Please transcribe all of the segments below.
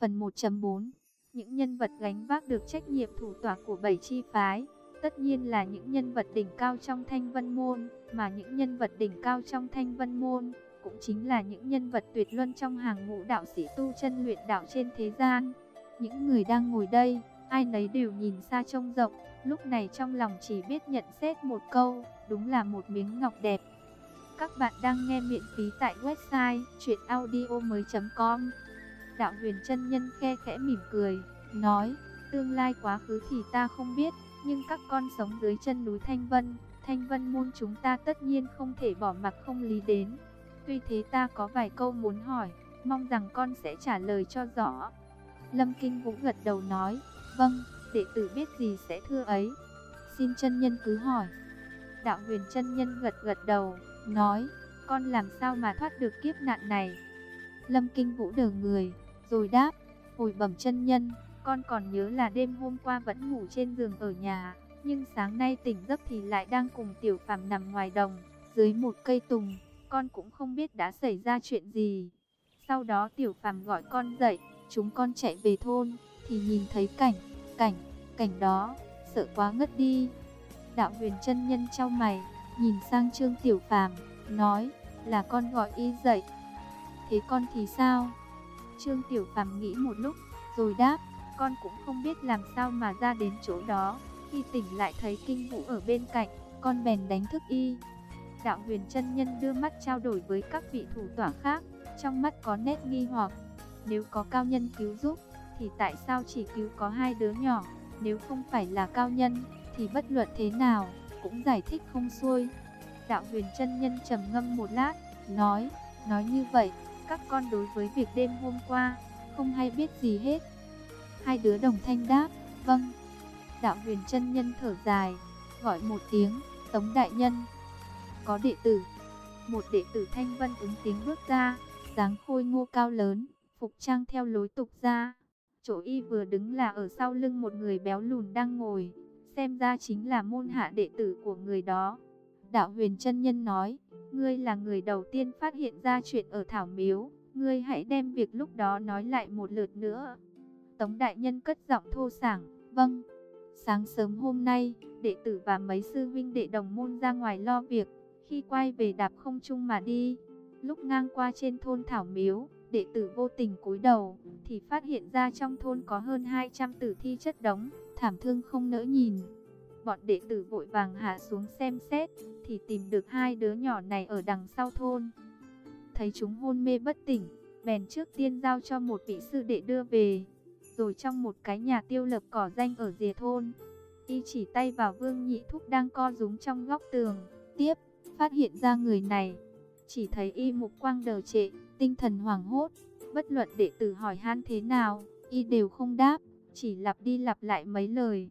Phần 1.4. Những nhân vật gánh vác được trách nhiệm thủ tọa của 7 chi phái, tất nhiên là những nhân vật đỉnh cao trong Thanh Vân Môn, mà những nhân vật đỉnh cao trong Thanh Vân Môn cũng chính là những nhân vật tuyệt luân trong hàng ngũ đạo sĩ tu chân luyện đạo trên thế gian. Những người đang ngồi đây, ai nấy đều nhìn xa trông rộng, lúc này trong lòng chỉ biết nhận xét một câu, đúng là một miếng ngọc đẹp. Các bạn đang nghe miễn phí tại website chuyenaudio.com. Đạo Huyền chân nhân khe khẽ mỉm cười, nói, tương lai quá khứ thì ta không biết, nhưng các con sống dưới chân núi Thanh Vân Môn chúng ta tất nhiên không thể bỏ mặc không lý đến. Tuy thế ta có vài câu muốn hỏi, mong rằng con sẽ trả lời cho rõ. Lâm Kinh Vũ gật đầu nói, vâng, đệ tử biết gì sẽ thưa ấy. Xin chân nhân cứ hỏi. Đạo Huyền chân nhân gật gật đầu, nói, con làm sao mà thoát được kiếp nạn này? Lâm Kinh Vũ đờ người, rồi đáp, hồi bẩm chân nhân, con còn nhớ là đêm hôm qua vẫn ngủ trên giường ở nhà, nhưng sáng nay tỉnh giấc thì lại đang cùng Tiểu Phàm nằm ngoài đồng, dưới một cây tùng, con cũng không biết đã xảy ra chuyện gì. Sau đó Tiểu Phàm gọi con dậy, chúng con chạy về thôn, thì nhìn thấy cảnh đó, sợ quá ngất đi. Đạo Huyền chân nhân chau mày, nhìn sang Trương Tiểu Phàm, nói, là con gọi y dậy. Thế con thì sao? Trương Tiểu Phàm nghĩ một lúc, rồi đáp, con cũng không biết làm sao mà ra đến chỗ đó. Khi tỉnh lại thấy Kinh Vũ ở bên cạnh, con bèn đánh thức y. Đạo Huyền chân nhân đưa mắt trao đổi với các vị thủ tọa khác, trong mắt có nét nghi hoặc. Nếu có cao nhân cứu giúp, thì tại sao chỉ cứu có 2 đứa nhỏ? Nếu không phải là cao nhân, thì bất luận thế nào, cũng giải thích không xuôi. Đạo Huyền chân nhân trầm ngâm một lát, nói như vậy, các con đối với việc đêm hôm qua, không hay biết gì hết. 2 đứa đồng thanh đáp, vâng. Đạo Huyền chân nhân thở dài, gọi một tiếng, Tống đại nhân. Có đệ tử. Một đệ tử Thanh Vân ứng tiếng bước ra, dáng khôi ngô cao lớn, phục trang theo lối tục gia. Chỗ y vừa đứng là ở sau lưng một người béo lùn đang ngồi, xem ra chính là môn hạ đệ tử của người đó. Đạo Huyền chân nhân nói, ngươi là người đầu tiên phát hiện ra chuyện ở Thảo Miếu, ngươi hãy đem việc lúc đó nói lại một lượt nữa. Tống đại nhân cất giọng thô sảng, vâng. Sáng sớm hôm nay, đệ tử và mấy sư huynh đệ đồng môn ra ngoài lo việc, khi quay về đạp không trung mà đi. Lúc ngang qua trên thôn Thảo Miếu, đệ tử vô tình cúi đầu, thì phát hiện ra trong thôn có hơn 200 tử thi chất đống, thảm thương không nỡ nhìn. Bọn đệ tử vội vàng hạ xuống xem xét, thì tìm được 2 đứa nhỏ này ở đằng sau thôn. Thấy chúng hôn mê bất tỉnh, bèn trước tiên giao cho một vị sư đệ đưa về, rồi trong một cái nhà tiêu lập cỏ danh ở rìa thôn, y chỉ tay vào Vương Nhị Thúc đang co rúm trong góc tường. Tiếp, phát hiện ra người này, chỉ thấy y mục quang đờ trệ, tinh thần hoảng hốt, bất luận đệ tử hỏi han thế nào, y đều không đáp, chỉ lặp đi lặp lại mấy lời,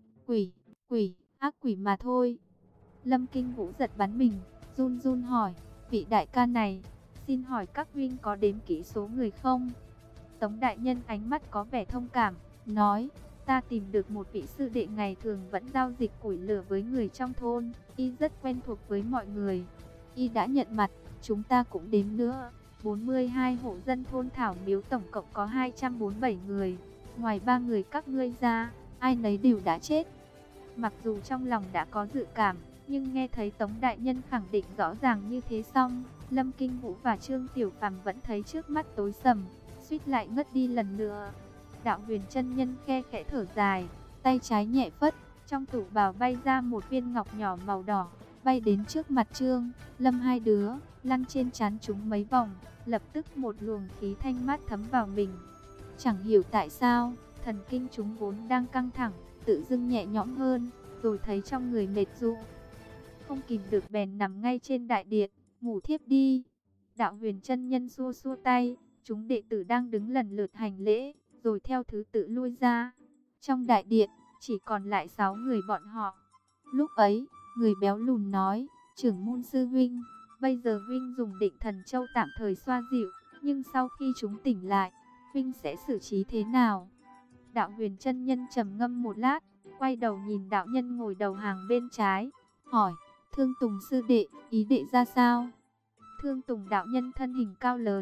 quỷ, ác quỷ mà thôi. Lâm Kinh Vũ giật bắn mình, run run hỏi, vị đại ca này, xin hỏi các huynh có đếm kỹ số người không? Tống đại nhân ánh mắt có vẻ thông cảm, nói, ta tìm được một vị sư đệ ngày thường vẫn giao dịch củi lửa với người trong thôn, y rất quen thuộc với mọi người. Y đã nhận mặt, chúng ta cũng đếm nữa, 42 hộ dân thôn Thảo Miếu tổng cộng có 247 người, ngoài 3 người các ngươi ra, ai nấy đều đã chết. Mặc dù trong lòng đã có dự cảm, nhưng nghe thấy Tống đại nhân khẳng định rõ ràng như thế xong, Lâm Kinh Vũ và Trương Tiểu Phàm vẫn thấy trước mắt tối sầm, suýt lại ngất đi lần nữa. Đạo Huyền chân nhân khe khẽ thở dài, tay trái nhẹ phất, trong tủ bào bay ra một viên ngọc nhỏ màu đỏ, bay đến trước mặt Trương, Lâm hai đứa, lăn trên trán chúng mấy vòng, lập tức một luồng khí thanh mát thấm vào mình. Chẳng hiểu tại sao, thần kinh chúng vốn đang căng thẳng, tự dưng nhẹ nhõm hơn, rồi thấy trong người mệt ru, không kìm được bèn nằm ngay trên đại điện, ngủ thiếp đi. Đạo Huyền chân nhân xua xua tay, chúng đệ tử đang đứng lần lượt hành lễ, rồi theo thứ tự lui ra. Trong đại điện, chỉ còn lại 6 người bọn họ. Lúc ấy, người béo lùn nói, trưởng môn sư huynh, bây giờ huynh dùng Định Thần Châu tạm thời xoa dịu, nhưng sau khi chúng tỉnh lại, huynh sẽ xử trí thế nào? Đạo Huyền chân nhân trầm ngâm một lát, quay đầu nhìn đạo nhân ngồi đầu hàng bên trái, hỏi, Thương Tùng sư đệ, ý đệ ra sao? Thương Tùng đạo nhân thân hình cao lớn,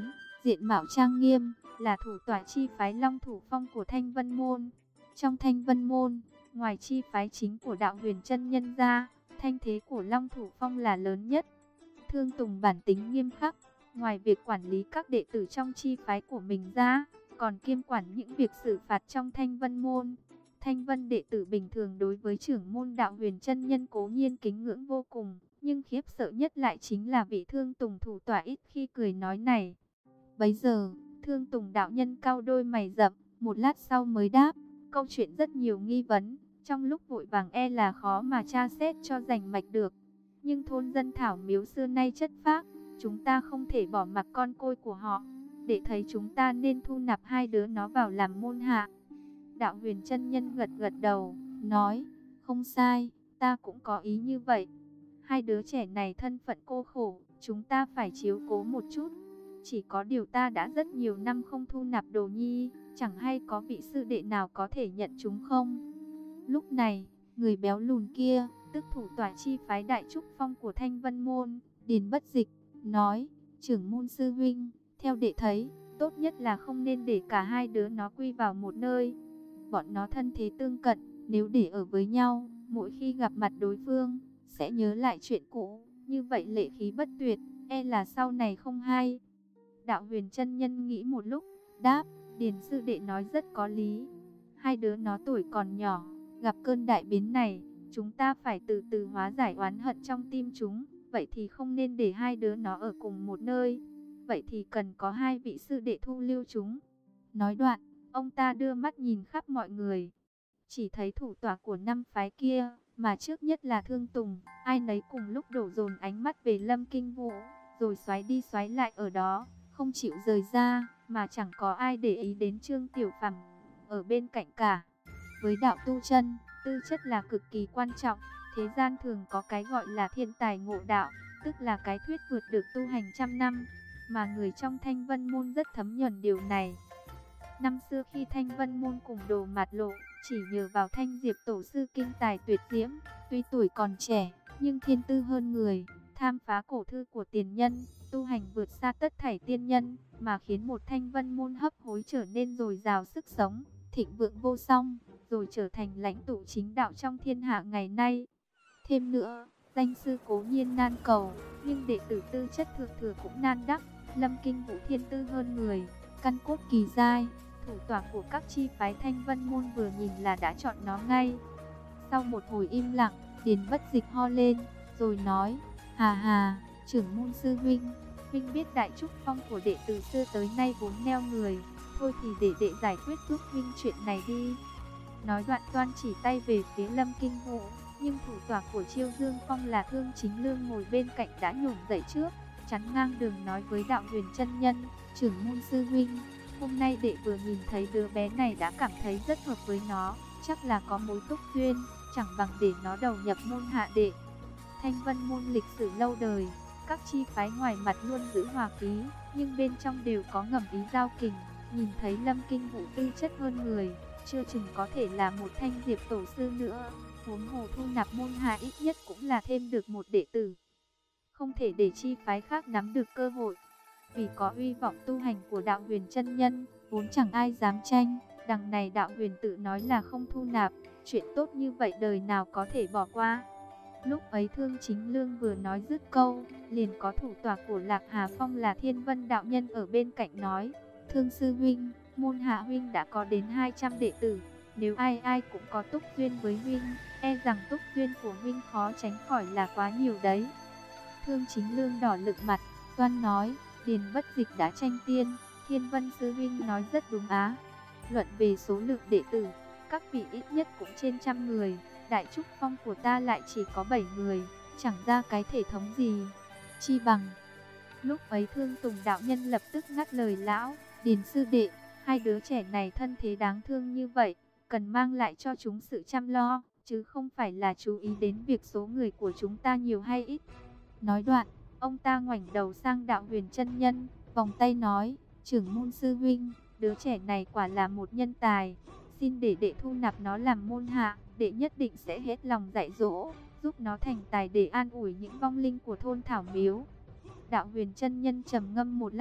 diện mạo trang nghiêm, là thủ tọa chi phái Long Thủ Phong của Thanh Vân Môn. Trong Thanh Vân Môn, ngoài chi phái chính của Đạo Huyền Chân Nhân ra, thanh thế của Long Thủ Phong là lớn nhất. Thương Tùng bản tính nghiêm khắc, ngoài việc quản lý các đệ tử trong chi phái của mình ra, còn kiêm quản những việc xử phạt trong Thanh Vân Môn. Thanh Vân đệ tử bình thường đối với trưởng môn Đạo Huyền Chân Nhân cố nhiên kính ngưỡng vô cùng, nhưng khiếp sợ nhất lại chính là vị Thương Tùng thủ tọa ít khi cười nói này. Bấy giờ, Thương Tùng đạo nhân cau đôi mày rậm, một lát sau mới đáp, câu chuyện rất nhiều nghi vấn, trong lúc vội vàng là khó mà tra xét cho rành mạch được. Nhưng thôn dân Thảo Miếu xưa nay chất phác, chúng ta không thể bỏ mặc con côi của họ. Để thấy chúng ta nên thu nạp hai đứa nó vào làm môn hạ. Đạo Huyền Chân Nhân gật gật đầu, nói, không sai, ta cũng có ý như vậy. Hai đứa trẻ này thân phận cô khổ, chúng ta phải chiếu cố một chút. Chỉ có điều ta đã rất nhiều năm không thu nạp đồ nhi, chẳng hay có vị sư đệ nào có thể nhận chúng không? Lúc này, người béo lùn kia, tức thủ tọa chi phái Đại Trúc Phong của Thanh Vân Môn, Điền Bất Dịch, nói, trưởng môn sư huynh, theo đệ thấy, tốt nhất là không nên để cả hai đứa nó quy vào một nơi. Bọn nó thân thế tương cận, nếu để ở với nhau, mỗi khi gặp mặt đối phương, sẽ nhớ lại chuyện cũ, như vậy lệ khí bất tuyệt, là sau này không hay. Đạo Huyền Chân Nhân nghĩ một lúc, đáp, Điền sư đệ nói rất có lý. Hai đứa nó tuổi còn nhỏ, gặp cơn đại biến này, chúng ta phải từ từ hóa giải oán hận trong tim chúng. Vậy thì không nên để hai đứa nó ở cùng một nơi. Vậy thì cần có hai vị sư đệ thu lưu chúng. Nói đoạn, ông ta đưa mắt nhìn khắp mọi người. Chỉ thấy thủ tọa của năm phái kia, mà trước nhất là Thương Tùng, ai nấy cùng lúc đổ dồn ánh mắt về Lâm Kinh Vũ, rồi xoáy đi xoáy lại ở đó, không chịu rời ra, mà chẳng có ai để ý đến Trương Tiểu Phàm ở bên cạnh cả. Với đạo tu chân, tư chất là cực kỳ quan trọng. Thế gian thường có cái gọi là thiên tài ngộ đạo, tức là cái thuyết vượt được tu hành trăm năm, mà người trong Thanh Vân Môn rất thấm nhuần điều này. Năm xưa khi Thanh Vân Môn cùng Đồ Mạt Lộ, chỉ nhờ vào Thanh Diệp tổ sư kinh tài tuyệt diễm, tuy tuổi còn trẻ, nhưng thiên tư hơn người, tham phá cổ thư của tiền nhân, tu hành vượt xa tất thảy tiên nhân, mà khiến một Thanh Vân Môn hấp hối trở nên dồi dào sức sống, thịnh vượng vô song, rồi trở thành lãnh tụ chính đạo trong thiên hạ ngày nay. Thêm nữa, danh sư cố nhiên nan cầu, nhưng đệ tử tư chất thượng thừa cũng nan đắc. Lâm Kinh Vũ thiên tư hơn người, căn cốt kỳ giai, thủ tọa của các chi phái Thanh Vân Môn vừa nhìn là đã chọn nó ngay. Sau một hồi im lặng, Điền Bất Dịch ho lên, rồi nói, hà hà, trưởng môn sư huynh, huynh biết Đại Trúc Phong của đệ từ xưa tới nay vốn neo người, thôi thì để đệ giải quyết giúp huynh chuyện này đi. Nói đoạn toan chỉ tay về phía Lâm Kinh Vũ, nhưng thủ tọa của Chiêu Dương Phong là Thương Chính Lương ngồi bên cạnh đã nhổm dậy trước, chắn ngang đường nói với Đạo Huyền Chân Nhân, trưởng môn sư huynh, hôm nay đệ vừa nhìn thấy đứa bé này đã cảm thấy rất hợp với nó, chắc là có mối túc duyên, chẳng bằng để nó đầu nhập môn hạ đệ. Thanh Vân Môn lịch sử lâu đời, các chi phái ngoài mặt luôn giữ hòa khí, nhưng bên trong đều có ngầm ý giao kình. Nhìn thấy Lâm Kinh Vũ tư chất hơn người, chưa chừng có thể là một Thanh Diệp tổ sư nữa. Huống hồ thu nạp môn hạ ít nhất cũng là thêm được một đệ tử. Không thể để chi phái khác nắm được cơ hội. Vì có uy vọng tu hành của Đạo Huyền Chân Nhân, vốn chẳng ai dám tranh. Đằng này Đạo Huyền tự nói là không thu nạp, chuyện tốt như vậy đời nào có thể bỏ qua. Lúc ấy Thương Chính Lương vừa nói dứt câu, liền có thủ tọa của Lạc Hà Phong là Thiên Vân đạo nhân ở bên cạnh nói, Thương sư huynh, môn hạ huynh đã có đến 200 đệ tử, nếu ai ai cũng có túc duyên với huynh, rằng túc duyên của huynh khó tránh khỏi là quá nhiều đấy. Thương Chính Lương đỏ lực mặt, toan nói, Điền Bất Dịch đã tranh tiên, Thiên Vân sư huynh nói rất đúng á. Luận về số lượng đệ tử, các vị ít nhất cũng trên 100 người, Đại Trúc Phong của ta lại chỉ có 7 người, chẳng ra cái thể thống gì. Chi bằng. Lúc ấy Thương Tùng đạo nhân lập tức ngắt lời lão, Điền sư đệ, hai đứa trẻ này thân thế đáng thương như vậy, cần mang lại cho chúng sự chăm lo, chứ không phải là chú ý đến việc số người của chúng ta nhiều hay ít. Nói đoạn, ông ta ngoảnh đầu sang Đạo Huyền Chân Nhân, vòng tay nói, trưởng môn sư huynh, đứa trẻ này quả là một nhân tài, xin để đệ thu nạp nó làm môn hạ, đệ nhất định sẽ hết lòng dạy dỗ, giúp nó thành tài để an ủi những vong linh của thôn Thảo Miếu. Đạo Huyền Chân Nhân trầm ngâm một lát,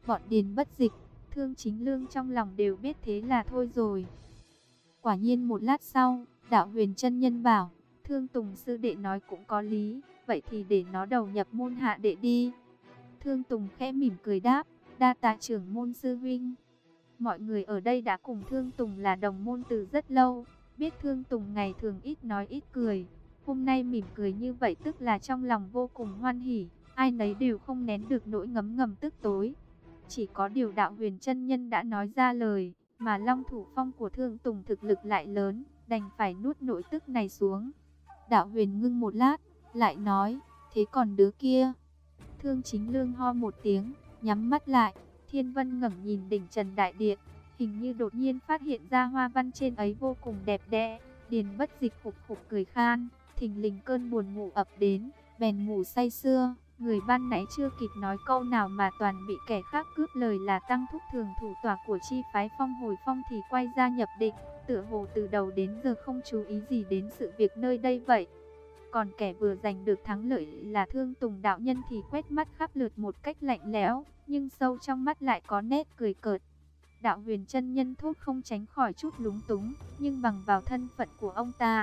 Bọn Điền Bất Dịch, Thương Chính Lương trong lòng đều biết thế là thôi rồi. Quả nhiên một lát sau, Đạo Huyền chân nhân bảo, Thương Tùng sư đệ nói cũng có lý, vậy thì để nó đầu nhập môn hạ đệ đi. Thương Tùng khẽ mỉm cười đáp, đa tạ trưởng môn sư huynh. Mọi người ở đây đã cùng Thương Tùng là đồng môn từ rất lâu, biết Thương Tùng ngày thường ít nói ít cười. Hôm nay mỉm cười như vậy tức là trong lòng vô cùng hoan hỉ, ai nấy đều không nén được nỗi ngấm ngầm tức tối. Chỉ có điều Đạo Huyền chân nhân đã nói ra lời, mà Long Thủ Phong của Thương Tùng thực lực lại lớn, đành phải nuốt nỗi tức này xuống. Đạo Huyền ngưng một lát, lại nói, thế còn đứa kia? Thương Chính Lương ho một tiếng, nhắm mắt lại. Thiên Vân ngẩng nhìn đỉnh Trần Đại Điện, hình như đột nhiên phát hiện ra hoa văn trên ấy vô cùng đẹp đẽ. Điền Bất Dịch khục khục cười khan, thình lình cơn buồn ngủ ập đến, bèn ngủ say sưa. Người ban nãy chưa kịp nói câu nào mà toàn bị kẻ khác cướp lời là Tăng Thúc Thường thủ tọa của chi phái Phong Hồi Phong thì quay ra nhập định, tựa hồ từ đầu đến giờ không chú ý gì đến sự việc nơi đây vậy. Còn kẻ vừa giành được thắng lợi là Thương Tùng đạo nhân thì quét mắt khắp lượt một cách lạnh lẽo, nhưng sâu trong mắt lại có nét cười cợt. Đạo Huyền chân nhân thốt không tránh khỏi chút lúng túng, nhưng bằng vào thân phận của ông ta,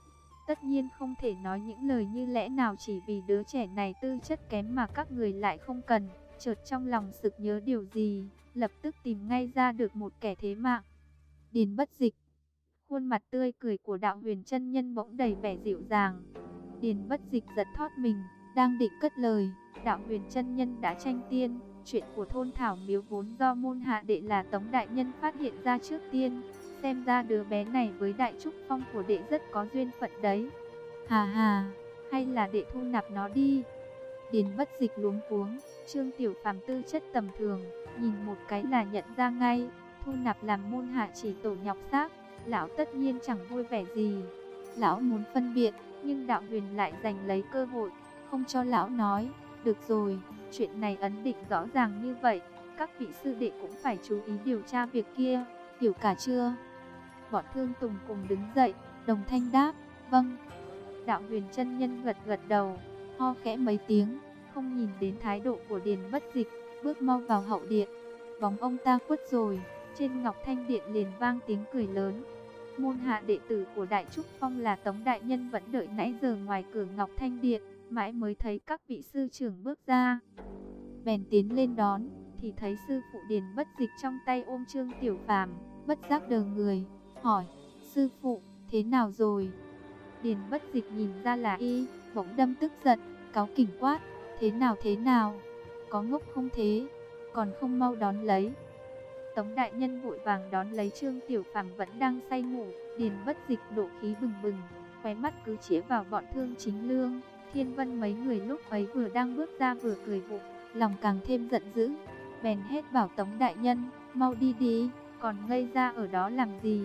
tất nhiên không thể nói những lời như lẽ nào chỉ vì đứa trẻ này tư chất kém mà các người lại không cần. Chợt trong lòng sực nhớ điều gì, lập tức tìm ngay ra được một kẻ thế mạng. Điền Bất Dịch. Khuôn mặt tươi cười của Đạo Huyền chân nhân bỗng đầy vẻ dịu dàng. Điền Bất Dịch giật thót mình, đang định cất lời, Đạo Huyền chân nhân đã tranh tiên. Chuyện của thôn Thảo Miếu vốn do môn hạ đệ là Tống đại nhân phát hiện ra trước tiên. Xem ra đứa bé này với Đại Trúc Phong của đệ rất có duyên phận đấy. Hà hà, hay là đệ thu nạp nó đi. Điền Bất Dịch luống cuống, Trương Tiểu Phàm tư chất tầm thường, nhìn một cái là nhận ra ngay, thu nạp làm môn hạ chỉ tổ nhọc xác. Lão tất nhiên chẳng vui vẻ gì. Lão muốn phân biệt, nhưng Đạo Huyền lại giành lấy cơ hội, không cho lão nói. Được rồi, chuyện này ấn định rõ ràng như vậy, các vị sư đệ cũng phải chú ý điều tra việc kia, hiểu cả chưa? Bọn Thương Tùng cùng đứng dậy, đồng thanh đáp, vâng. Đạo Huyền chân nhân gật gật đầu, ho khẽ mấy tiếng, không nhìn đến thái độ của Điền Bất Dịch, bước mau vào hậu điện. Bóng ông ta khuất rồi, trên Ngọc Thanh Điện liền vang tiếng cười lớn. Môn hạ đệ tử của Đại Trúc Phong là Tống đại nhân vẫn đợi nãy giờ ngoài cửa Ngọc Thanh Điện, mãi mới thấy các vị sư trưởng bước ra. Bèn tiến lên đón, thì thấy sư phụ Điền Bất Dịch trong tay ôm Trương Tiểu Phàm, bất giác đờ người, hỏi, sư phụ, thế nào rồi? Điền Bất Dịch nhìn ra là y, bỗng đâm tức giận, cáu kỉnh quát, thế nào, có ngốc không thế, còn không mau đón lấy. Tống đại nhân vội vàng đón lấy Trương Tiểu Phàm vẫn đang say ngủ. Điền Bất Dịch nộ khí bừng bừng, khóe mắt cứ chĩa vào bọn Thương Chính Lương, Thiên Vân mấy người lúc ấy vừa đang bước ra vừa cười vụng, lòng càng thêm giận dữ, bèn hét bảo Tống đại nhân, mau đi đi, còn ngây ra ở đó làm gì?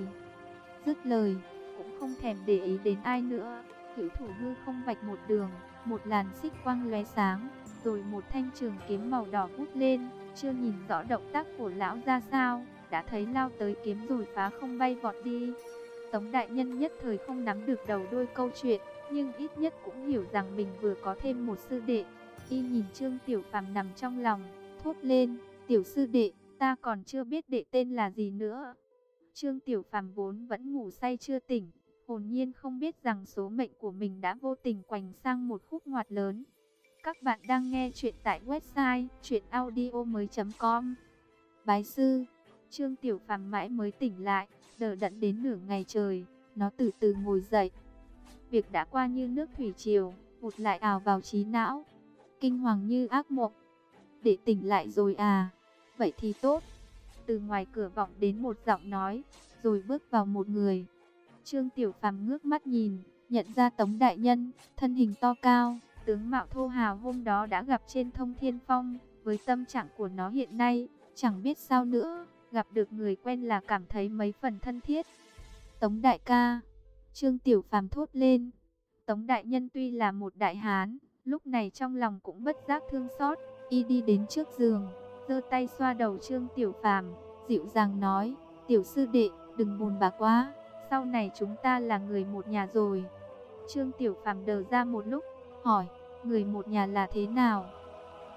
Dứt lời, cũng không thèm để ý đến ai nữa, Hữu thủ hư không vạch một đường, một làn xích quang lóe sáng, rồi một thanh trường kiếm màu đỏ vút lên. Chưa nhìn rõ động tác của lão ra sao, đã thấy lao tới kiếm rồi phá không bay vọt đi. Tống đại nhân nhất thời không nắm được đầu đuôi câu chuyện, nhưng ít nhất cũng hiểu rằng mình vừa có thêm một sư đệ. Y nhìn Trương Tiểu Phàm nằm trong lòng, thốt lên, tiểu sư đệ, ta còn chưa biết đệ tên là gì nữa. Trương Tiểu Phàm vốn vẫn ngủ say chưa tỉnh, hồn nhiên không biết rằng số mệnh của mình đã vô tình quành sang một khúc ngoặt lớn. Các bạn đang nghe chuyện tại website chuyenaudio.com. Bái sư. Trương Tiểu Phàm mãi mới tỉnh lại, đờ đẫn đến nửa ngày trời, nó từ từ ngồi dậy. Việc đã qua như nước thủy triều, vụt lại ào vào trí não, kinh hoàng như ác mộng. Để tỉnh lại rồi à? Vậy thì tốt. Từ ngoài cửa vọng đến một giọng nói, rồi bước vào một người. Trương Tiểu Phàm ngước mắt nhìn, nhận ra Tống đại nhân, thân hình to cao, tướng mạo thô hào hôm đó đã gặp trên Thông Thiên Phong. Với tâm trạng của nó hiện nay, chẳng biết sao nữa, gặp được người quen là cảm thấy mấy phần thân thiết. Tống đại ca, Trương Tiểu Phàm thốt lên. Tống đại nhân tuy là một đại hán, lúc này trong lòng cũng bất giác thương xót. Y đi đến trước giường, giơ tay xoa đầu Trương Tiểu Phàm, dịu dàng nói, tiểu sư đệ, đừng buồn bã quá, sau này chúng ta là người một nhà rồi. Trương Tiểu Phàm đờ ra một lúc, hỏi, người một nhà là thế nào?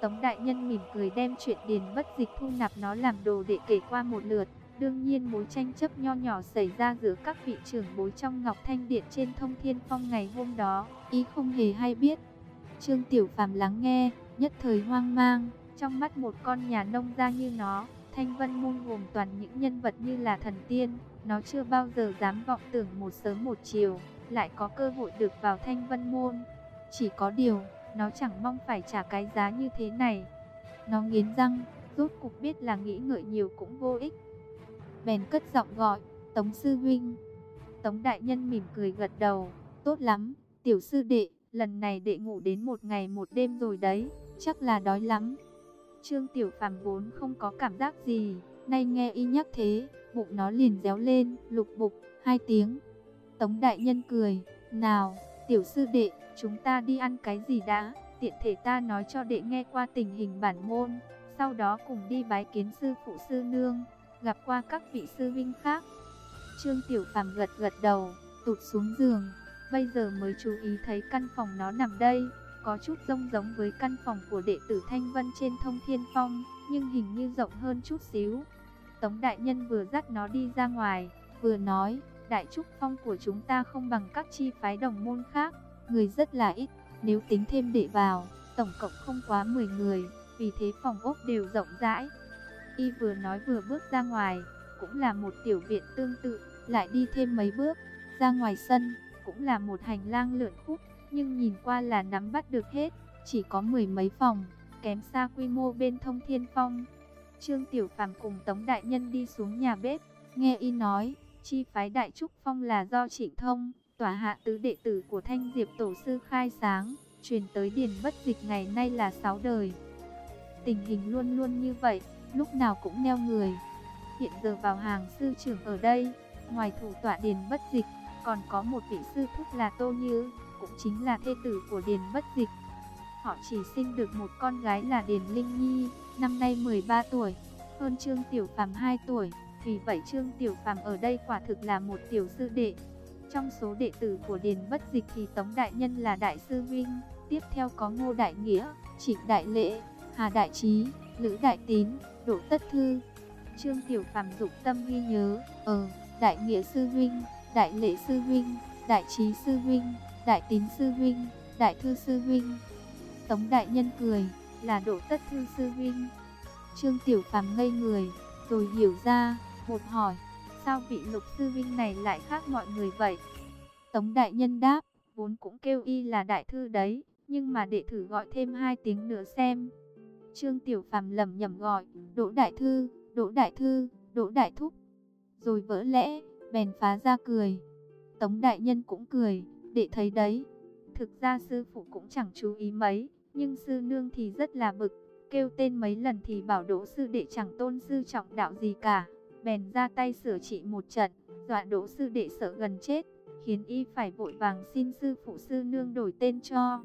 Tống đại nhân mỉm cười đem chuyện Điền Bất Dịch thu nạp nó làm đồ đệ kể qua một lượt. Đương nhiên mối tranh chấp nho nhỏ xảy ra giữa các vị trưởng bối trong Ngọc Thanh Điện trên Thông Thiên Phong ngày hôm đó, y không hề hay biết. Trương Tiểu Phàm lắng nghe, nhất thời hoang mang. Trong mắt một con nhà nông gia như nó, Thanh Vân Môn gồm toàn những nhân vật như là thần tiên. Nó chưa bao giờ dám vọng tưởng một sớm một chiều lại có cơ hội được vào Thanh Vân Môn. Chỉ có điều, nó chẳng mong phải trả cái giá như thế này. Nó nghiến răng, rốt cục biết là nghĩ ngợi nhiều cũng vô ích. Bèn cất giọng gọi, Tống sư huynh. Tống đại nhân mỉm cười gật đầu, tốt lắm, tiểu sư đệ, lần này đệ ngủ đến 1 ngày 1 đêm rồi đấy, chắc là đói lắm. Trương Tiểu Phàm vốn không có cảm giác gì, nay nghe y nhắc thế, bụng nó liền réo lên, lục bục, 2 tiếng. Tống đại nhân cười, nào, tiểu sư đệ, chúng ta đi ăn cái gì đã, tiện thể ta nói cho đệ nghe qua tình hình bản môn, sau đó cùng đi bái kiến sư phụ sư nương, gặp qua các vị sư vinh khác. Trương Tiểu Phàm gật gật đầu, tụt xuống giường, bây giờ mới chú ý thấy căn phòng nó nằm đây, có chút giống với căn phòng của đệ tử Thanh Vân trên Thông Thiên Phong, nhưng hình như rộng hơn chút xíu. Tống đại nhân vừa dắt nó đi ra ngoài, vừa nói, Đại Trúc Phong của chúng ta không bằng các chi phái đồng môn khác, người rất là ít, nếu tính thêm đệ vào, tổng cộng không quá 10 người, vì thế phòng ốc đều rộng rãi. Y vừa nói vừa bước ra ngoài, cũng là một tiểu viện tương tự, lại đi thêm mấy bước, ra ngoài sân, cũng là một hành lang lượn khúc, nhưng nhìn qua là nắm bắt được hết, chỉ có 10 mấy phòng, kém xa quy mô bên Thông Thiên Phong. Trương Tiểu Phàm cùng Tống đại nhân đi xuống nhà bếp, nghe y nói, chi phái Đại Trúc Phong là do Trịnh Thông, tỏa hạ tứ đệ tử của Thanh Diệp tổ sư khai sáng, truyền tới Điền Bất Dịch ngày nay là 6 đời. Tình hình luôn luôn như vậy, lúc nào cũng neo người. Hiện giờ vào hàng sư trưởng ở đây, ngoài thủ tọa Điền Bất Dịch, còn có một vị sư thúc là Tô Như, cũng chính là thê tử của Điền Bất Dịch. Họ chỉ sinh được một con gái là Điền Linh Nhi, năm nay 13 tuổi, hơn Trương Tiểu Phàm 2 tuổi, vì vậy Trương Tiểu Phàm ở đây quả thực là một tiểu sư đệ. Trong số đệ tử của Điền Bất Dịch thì Tống đại nhân là đại sư huynh, tiếp theo có Ngô Đại Nghĩa, Trịnh Đại Lễ, Hà Đại Trí, Lữ Đại Tín, Đỗ Tất Thư. Trương Tiểu Phàm dụng tâm ghi nhớ, Đại Nghĩa sư huynh, Đại Lễ sư huynh, Đại Trí sư huynh, Đại Tín sư huynh, Đại Thư sư huynh. Tống đại nhân cười, là Đỗ Tất Thư sư huynh. Trương Tiểu Phàm ngây người, rồi hiểu ra, một hỏi, sao vị Lục sư huynh này lại khác mọi người vậy? Tống đại nhân đáp, vốn cũng kêu y là Đại Thư đấy, nhưng mà đệ thử gọi thêm 2 tiếng nữa xem. Trương Tiểu Phàm lẩm nhẩm gọi, Đỗ Đại Thư, Đỗ Đại Thư, Đỗ Đại Thúc. Rồi vỡ lẽ, bèn phá ra cười. Tống đại nhân cũng cười, đệ thấy đấy. Thực ra sư phụ cũng chẳng chú ý mấy, nhưng sư nương thì rất là bực. Kêu tên mấy lần thì bảo Đỗ sư đệ chẳng tôn sư trọng đạo gì cả. Bèn ra tay sửa trị một trận, dọa Đỗ sư đệ sợ gần chết, khiến y phải vội vàng xin sư phụ sư nương đổi tên cho.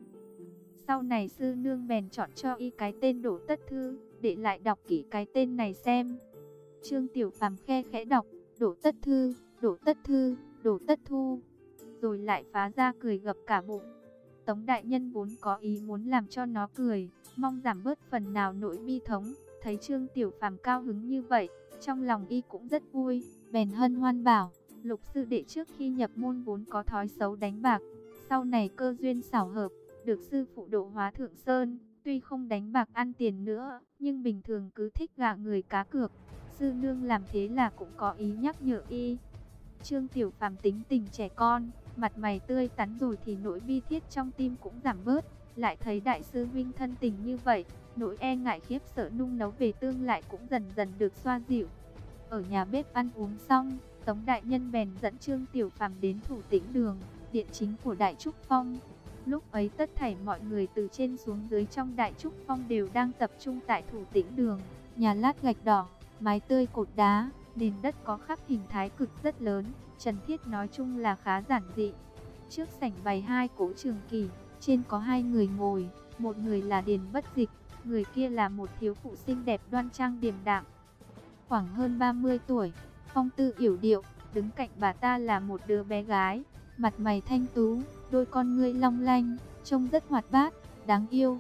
Sau này sư nương bèn chọn cho y cái tên Đỗ Tất Thư, đệ lại đọc kỹ cái tên này xem. Trương Tiểu Phàm khe khẽ đọc, Đỗ Tất Thư, Đỗ Tất Thư, Đỗ Tất Thu, rồi lại phá ra cười gập cả bụng. Tống đại nhân vốn có ý muốn làm cho nó cười, mong giảm bớt phần nào nỗi bi thống, thấy Trương Tiểu Phàm cao hứng như vậy, trong lòng y cũng rất vui, bèn hân hoan bảo, Lục sư đệ trước khi nhập môn vốn có thói xấu đánh bạc, sau này cơ duyên xảo hợp, được sư phụ độ hóa Thượng Sơn, tuy không đánh bạc ăn tiền nữa, nhưng bình thường cứ thích gạ người cá cược, sư nương làm thế là cũng có ý nhắc nhở y. Trương Tiểu Phàm tính tình trẻ con, mặt mày tươi tắn rồi thì nỗi bi thiết trong tim cũng giảm bớt, lại thấy đại sư huynh thân tình như vậy, nỗi e ngại khiếp sợ nung nấu về tương lại cũng dần dần được xoa dịu. Ở nhà bếp ăn uống xong, Tống đại nhân bèn dẫn Trương Tiểu Phàm đến Thủ Tĩnh Đường, điện chính của Đại Trúc Phong. Lúc ấy tất thảy mọi người từ trên xuống dưới trong Đại Trúc Phong đều đang tập trung tại Thủ Tĩnh Đường, nhà lát gạch đỏ, mái tươi cột đá, nền đất có khắc hình thái cực rất lớn, trần thiết nói chung là khá giản dị. Trước sảnh bày 2 cỗ trường kỷ, trên có 2 người ngồi, một người là Điền Bất Dịch, người kia là một thiếu phụ xinh đẹp đoan trang điềm đạm, khoảng hơn 30 tuổi, phong tư yểu điệu, đứng cạnh bà ta là một đứa bé gái, mặt mày thanh tú, đôi con ngươi long lanh, trông rất hoạt bát, đáng yêu.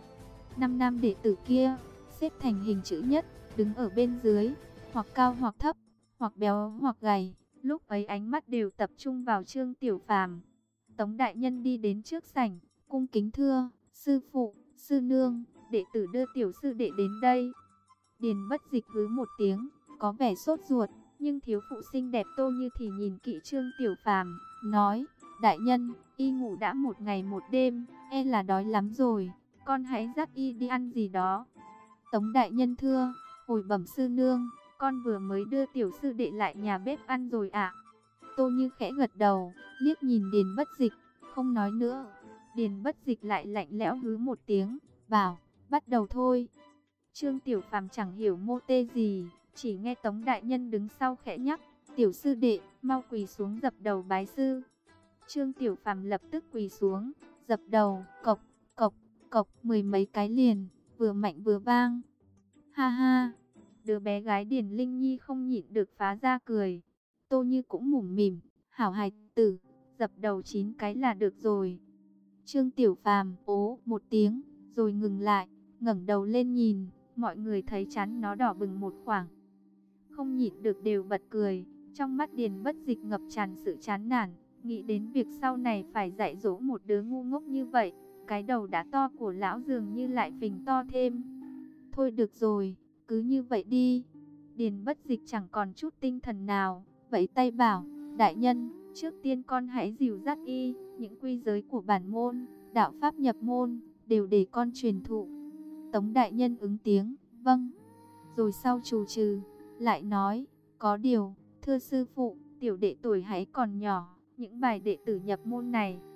Năm nam đệ tử kia xếp thành hình chữ nhất, đứng ở bên dưới, hoặc cao hoặc thấp, hoặc béo hoặc gầy. Lúc ấy ánh mắt đều tập trung vào Trương Tiểu Phàm. Tống đại nhân đi đến trước sảnh, cung kính thưa: sư phụ, sư nương, đệ tử đưa tiểu sư đệ đến đây. Điền Bất Dịch hứ một tiếng, có vẻ sốt ruột, nhưng thiếu phụ xinh đẹp Tô Như thì nhìn kỹ Trương Tiểu Phàm, nói: đại nhân, y ngủ đã một ngày một đêm, e là đói lắm rồi, con hãy dắt y đi ăn gì đó. Tống đại nhân thưa: hồi bẩm sư nương, con vừa mới đưa tiểu sư đệ lại nhà bếp ăn rồi ạ. Tô Như khẽ gật đầu, liếc nhìn Điền Bất Dịch, không nói nữa. Điền Bất Dịch lại lạnh lẽo hứ một tiếng, bảo: bắt đầu thôi. Trương Tiểu Phàm chẳng hiểu mô tê gì, chỉ nghe Tống đại nhân đứng sau khẽ nhắc: tiểu sư đệ, mau quỳ xuống dập đầu bái sư. Trương Tiểu Phàm lập tức quỳ xuống, dập đầu, cộc, cộc, cộc mười mấy cái liền, vừa mạnh vừa vang. Ha ha, đứa bé gái Điền Linh Nhi không nhịn được phá ra cười. Tô Như cũng mủm mỉm, hảo hài tử, dập đầu 9 cái là được rồi. Trương Tiểu Phàm ố một tiếng, rồi ngừng lại, ngẩng đầu lên nhìn, mọi người thấy trán nó đỏ bừng một khoảng, không nhịn được đều bật cười. Trong mắt Điền Bất Dịch ngập tràn sự chán nản, nghĩ đến việc sau này phải dạy dỗ một đứa ngu ngốc như vậy, cái đầu đã to của lão dường như lại phình to thêm. Thôi được rồi, cứ như vậy đi. Điền Bất Dịch chẳng còn chút tinh thần nào, vẫy tay bảo: đại nhân, trước tiên con hãy dìu dắt y, những quy giới của bản môn, đạo pháp nhập môn, đều để con truyền thụ. Tống đại nhân ứng tiếng, vâng. Rồi sau trù trừ, lại nói: có điều, thưa sư phụ, tiểu đệ tuổi hãy còn nhỏ, những bài đệ tử nhập môn này,